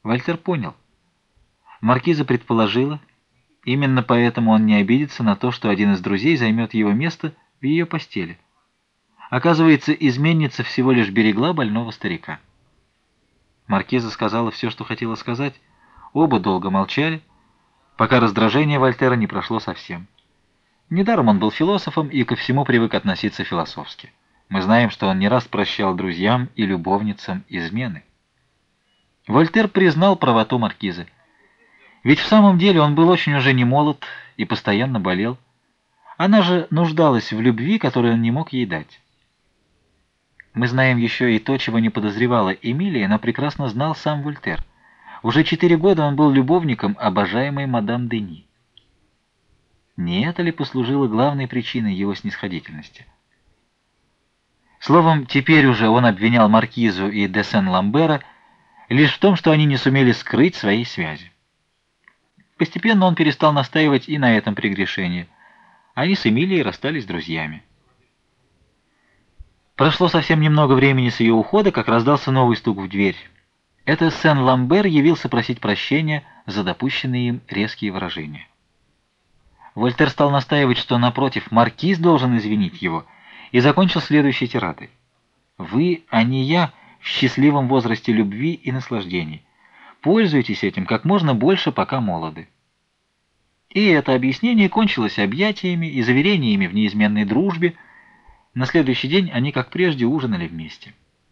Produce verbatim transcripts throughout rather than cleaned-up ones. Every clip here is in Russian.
Вольтер понял. Маркиза предположила, именно поэтому он не обидится на то, что один из друзей займет его место в ее постели. Оказывается, изменница всего лишь берегла больного старика. Маркиза сказала все, что хотела сказать. Оба долго молчали, пока раздражение Вольтера не прошло совсем. Недаром он был философом и ко всему привык относиться философски. Мы знаем, что он не раз прощал друзьям и любовницам измены. Вольтер признал правоту маркизы. Ведь в самом деле он был очень уже не молод и постоянно болел. Она же нуждалась в любви, которую он не мог ей дать. Мы знаем еще и то, чего не подозревала Эмилия, но прекрасно знал сам Вольтер. Уже четыре года он был любовником обожаемой мадам Дени. Не это ли послужило главной причиной его снисходительности? Словом, теперь уже он обвинял маркизу и де Сен-Ламбера лишь в том, что они не сумели скрыть своей связи. Постепенно он перестал настаивать и на этом прегрешении. Они с Эмилией расстались друзьями. Прошло совсем немного времени с ее ухода, как раздался новый стук в дверь. Это Сен-Ламбер явился просить прощения за допущенные им резкие выражения. Вольтер стал настаивать, что, напротив, маркиз должен извинить его, и закончил следующей тирадой. «Вы, а не я, в счастливом возрасте любви и наслаждений. Пользуйтесь этим как можно больше, пока молоды». И это объяснение кончилось объятиями и заверениями в неизменной дружбе. На следующий день они, как прежде, ужинали вместе.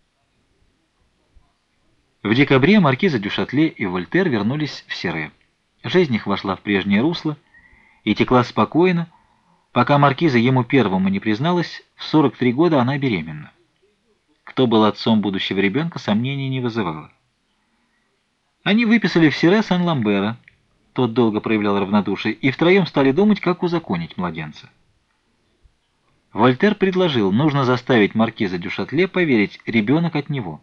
В декабре маркиза дю Шатле и Вольтер вернулись в Сире. Жизнь их вошла в прежнее русло и текла спокойно, пока маркиза ему первому не призналась, в сорок три года она беременна. Кто был отцом будущего ребенка, сомнений не вызывало. Они выписали в Сире Сен-Ламбера, тот долго проявлял равнодушие, и втроем стали думать, как узаконить младенца. Вольтер предложил, нужно заставить маркиза дю Шатле поверить, ребенок от него.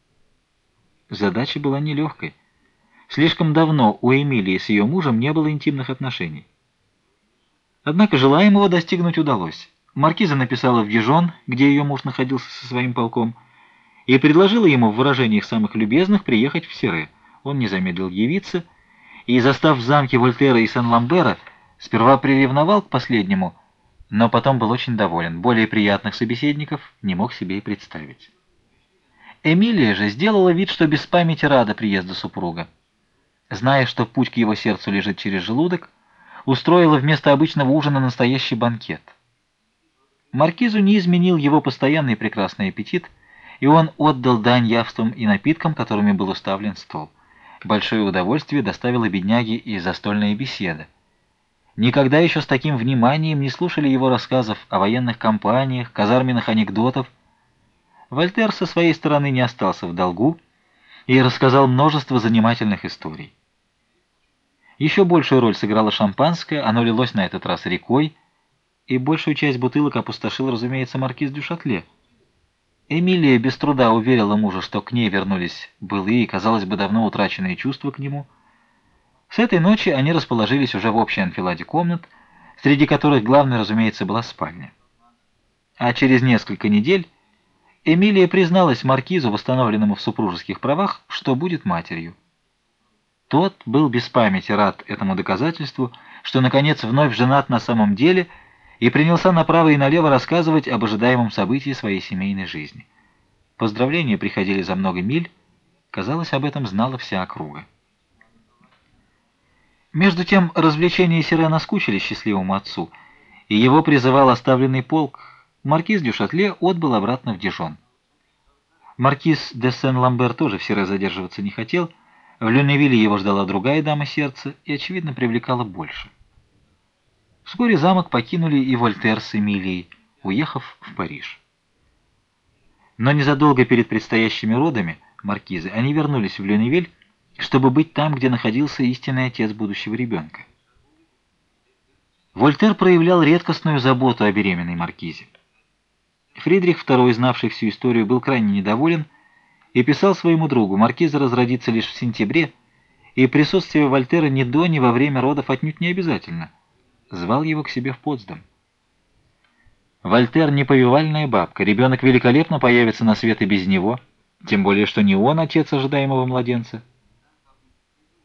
Задача была нелегкой. Слишком давно у Эмилии с ее мужем не было интимных отношений. Однако желаемого достигнуть удалось. Маркиза написала в Дижон, где ее муж находился со своим полком, и предложила ему в выражениях самых любезных приехать в Сире. Он не замедлил явиться, и, застав в замке Вольтера и Сен-Ламбера, сперва приревновал к последнему, но потом был очень доволен. Более приятных собеседников не мог себе и представить. Эмилия же сделала вид, что без памяти рада приезду супруга. Зная, что путь к его сердцу лежит через желудок, устроила вместо обычного ужина настоящий банкет. Маркизу не изменил его постоянный прекрасный аппетит, и он отдал дань явствам и напиткам, которыми был уставлен стол. Большое удовольствие доставило бедняге и застольная беседа. Никогда еще с таким вниманием не слушали его рассказов о военных кампаниях, казарменных анекдотов. Вольтер со своей стороны не остался в долгу и рассказал множество занимательных историй. Еще большую роль сыграло шампанское, оно лилось на этот раз рекой, и большую часть бутылок опустошил, разумеется, маркиз дю Шатле. Эмилия без труда уверила мужа, что к ней вернулись былые, казалось бы, давно утраченные чувства к нему. С этой ночи они расположились уже в общей анфиладе комнат, среди которых главной, разумеется, была спальня. А через несколько недель Эмилия призналась маркизу, восстановленному в супружеских правах, что будет матерью. Тот был без памяти рад этому доказательству, что, наконец, вновь женат на самом деле, и принялся направо и налево рассказывать об ожидаемом событии своей семейной жизни. Поздравления приходили за много миль, казалось, об этом знала вся округа. Между тем, развлечения Сире наскучили счастливому отцу, и его призывал оставленный полк. Маркиз дю Шатле отбыл обратно в Дижон. Маркиз де Сен-Ламбер тоже в Сире задерживаться не хотел. В Люневилле его ждала другая дама сердца и, очевидно, привлекала больше. Вскоре замок покинули и Вольтер с Эмилией, уехав в Париж. Но незадолго перед предстоящими родами маркизы они вернулись в Люневиль, чтобы быть там, где находился истинный отец будущего ребенка. Вольтер проявлял редкостную заботу о беременной маркизе. Фридрих второй, знавший всю историю, был крайне недоволен и писал своему другу: маркиза разродится лишь в сентябре, и присутствие Вольтера ни до, ни во время родов отнюдь не обязательно. Звал его к себе в Потсдам. Вольтер не повивальная бабка, ребенок великолепно появится на свет и без него, тем более, что не он отец ожидаемого младенца.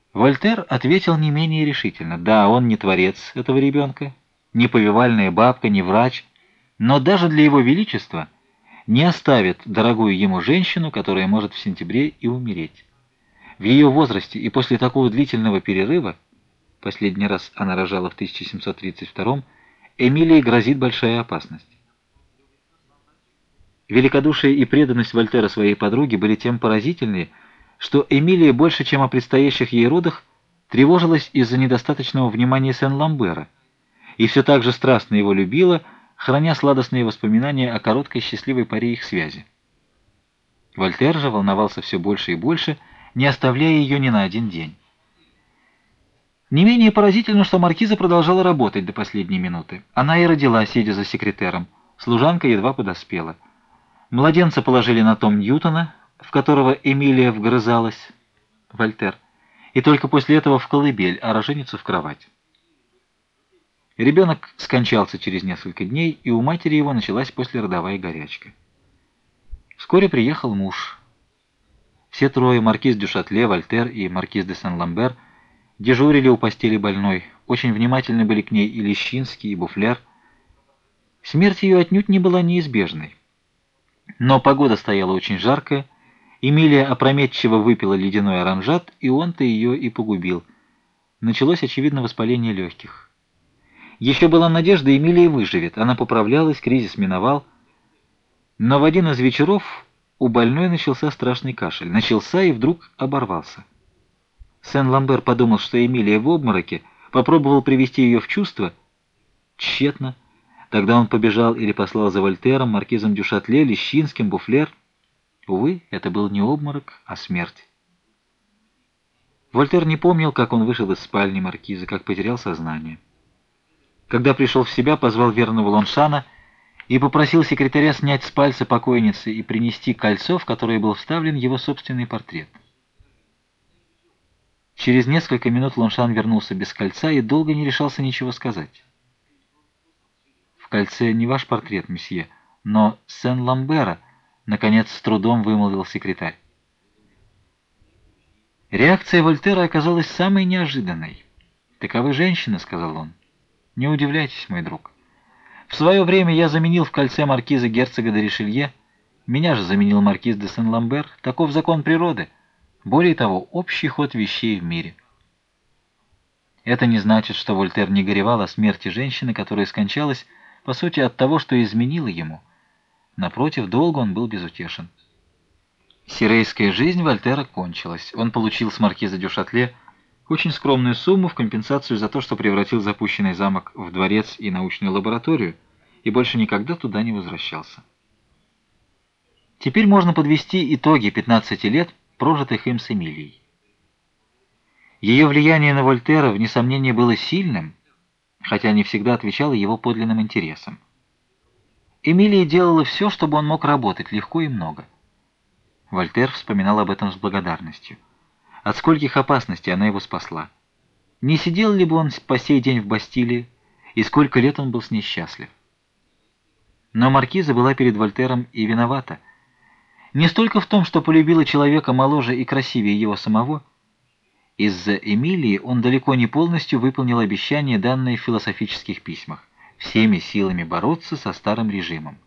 Вольтер ответил не менее решительно. Да, он не творец этого ребенка, не повивальная бабка, не врач, но даже для его величества не оставит дорогую ему женщину, которая может в сентябре и умереть. В ее возрасте и после такого длительного перерыва, последний раз она рожала в тысяча семьсот тридцать втором, Эмилии грозит большая опасность. Великодушие и преданность Вольтера своей подруге были тем поразительнее, что Эмилия больше, чем о предстоящих ей родах, тревожилась из-за недостаточного внимания Сен-Ламбера, и все так же страстно его любила, храня сладостные воспоминания о короткой счастливой поре их связи. Вольтер же волновался все больше и больше, не оставляя ее ни на один день. Не менее поразительно, что маркиза продолжала работать до последней минуты. Она и родила, сидя за секретером. Служанка едва подоспела. Младенца положили на том Ньютона, в которого Эмилия вгрызалась, Вольтер, и только после этого в колыбель, а роженицу в кровать. Ребенок скончался через несколько дней, и у матери его началась послеродовая горячка. Вскоре приехал муж. Все трое, маркиз дю Шатле, Вольтер и маркиз де Сен-Ламбер, дежурили у постели больной, очень внимательны были к ней и Лещинский, и Буфлер. Смерть ее отнюдь не была неизбежной. Но погода стояла очень жаркая, Эмилия опрометчиво выпила ледяной оранжат, и он-то ее и погубил. Началось, очевидно, воспаление легких. Еще была надежда, Эмилия выживет, она поправлялась, кризис миновал. Но в один из вечеров у больной начался страшный кашель. Начался и вдруг оборвался. Сен-Ламбер подумал, что Эмилия в обмороке, попробовал привести ее в чувство. Тщетно. Тогда он побежал или послал за Вольтером, маркизом дю Шатле, Лещинским, Буфлер. Увы, это был не обморок, а смерть. Вольтер не помнил, как он вышел из спальни маркиза, как потерял сознание. Когда пришел в себя, позвал верного Лоншана и попросил секретаря снять с пальца покойницы и принести кольцо, в которое был вставлен его собственный портрет. Через несколько минут Лоншан вернулся без кольца и долго не решался ничего сказать. «В кольце не ваш портрет, месье, но Сен-Ламбера», — наконец с трудом вымолвил секретарь. Реакция Вольтера оказалась самой неожиданной. «Таковы женщины», — сказал он. «Не удивляйтесь, мой друг. В свое время я заменил в кольце маркиза герцога де Ришелье, меня же заменил маркиз де Сен-Ламбер. Таков закон природы. Более того, общий ход вещей в мире». Это не значит, что Вольтер не горевал о смерти женщины, которая скончалась, по сути, от того, что изменила ему. Напротив, долго он был безутешен. Сирейская жизнь Вольтера кончилась. Он получил с маркиза дю Шатле очень скромную сумму в компенсацию за то, что превратил запущенный замок в дворец и научную лабораторию, и больше никогда туда не возвращался. Теперь можно подвести итоги пятнадцати лет, прожитых им с Эмилией. Ее влияние на Вольтера, вне сомнения, было сильным, хотя не всегда отвечало его подлинным интересам. Эмилия делала все, чтобы он мог работать легко и много. Вольтер вспоминал об этом с благодарностью. От скольких опасностей она его спасла. Не сидел ли бы он по сей день в Бастилии, и сколько лет он был с ней счастлив. Но маркиза была перед Вольтером и виновата. Не столько в том, что полюбила человека моложе и красивее его самого. Из-за Эмилии он далеко не полностью выполнил обещание, данное в философических письмах, всеми силами бороться со старым режимом.